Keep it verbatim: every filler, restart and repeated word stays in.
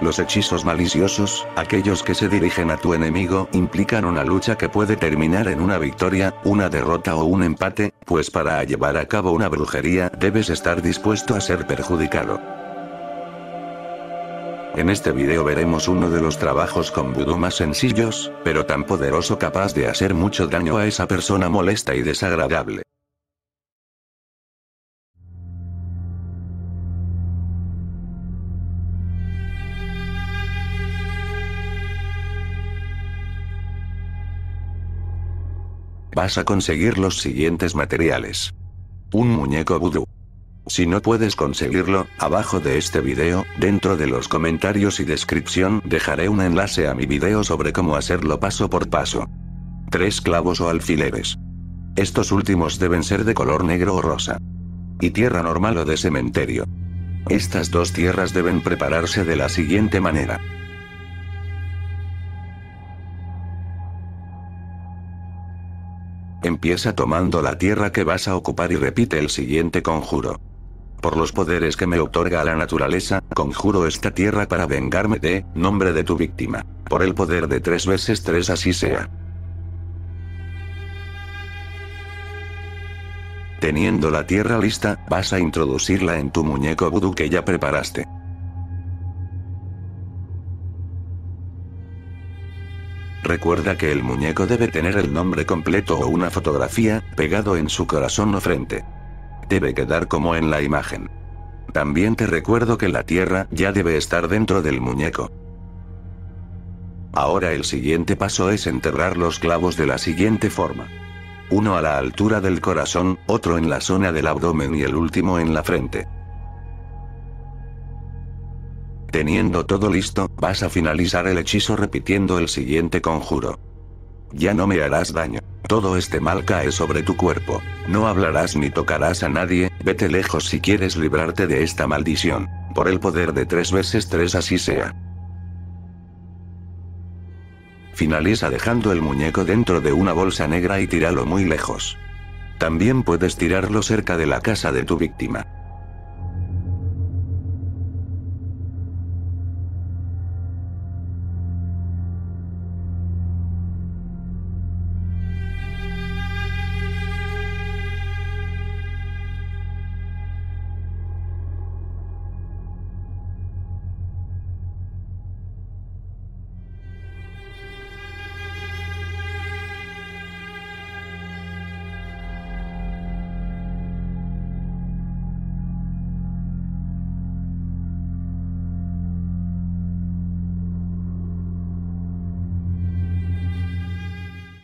Los hechizos maliciosos, aquellos que se dirigen a tu enemigo, implican una lucha que puede terminar en una victoria, una derrota o un empate, pues para llevar a cabo una brujería debes estar dispuesto a ser perjudicado. En este video veremos uno de los trabajos con vudú más sencillos, pero tan poderoso, capaz de hacer mucho daño a esa persona molesta y desagradable. Vas a conseguir los siguientes materiales. Un muñeco vudú. Si no puedes conseguirlo, abajo de este video, dentro de los comentarios y descripción, dejaré un enlace a mi video sobre cómo hacerlo paso por paso. Tres clavos o alfileres. Estos últimos deben ser de color negro o rosa. Y tierra normal o de cementerio. Estas dos tierras deben prepararse de la siguiente manera. Empieza tomando la tierra que vas a ocupar y repite el siguiente conjuro. Por los poderes que me otorga la naturaleza, conjuro esta tierra para vengarme de, nombre de tu víctima. Por el poder de tres veces tres, así sea. Teniendo la tierra lista, vas a introducirla en tu muñeco vudú que ya preparaste. Recuerda que el muñeco debe tener el nombre completo o una fotografía, pegado en su corazón o frente. Debe quedar como en la imagen. También te recuerdo que la tierra ya debe estar dentro del muñeco. Ahora el siguiente paso es enterrar los clavos de la siguiente forma. Uno a la altura del corazón, otro en la zona del abdomen y el último en la frente. Teniendo todo listo, vas a finalizar el hechizo repitiendo el siguiente conjuro. Ya no me harás daño. Todo este mal cae sobre tu cuerpo. No hablarás ni tocarás a nadie, vete lejos si quieres librarte de esta maldición. Por el poder de tres veces tres, así sea. Finaliza dejando el muñeco dentro de una bolsa negra y tíralo muy lejos. También puedes tirarlo cerca de la casa de tu víctima.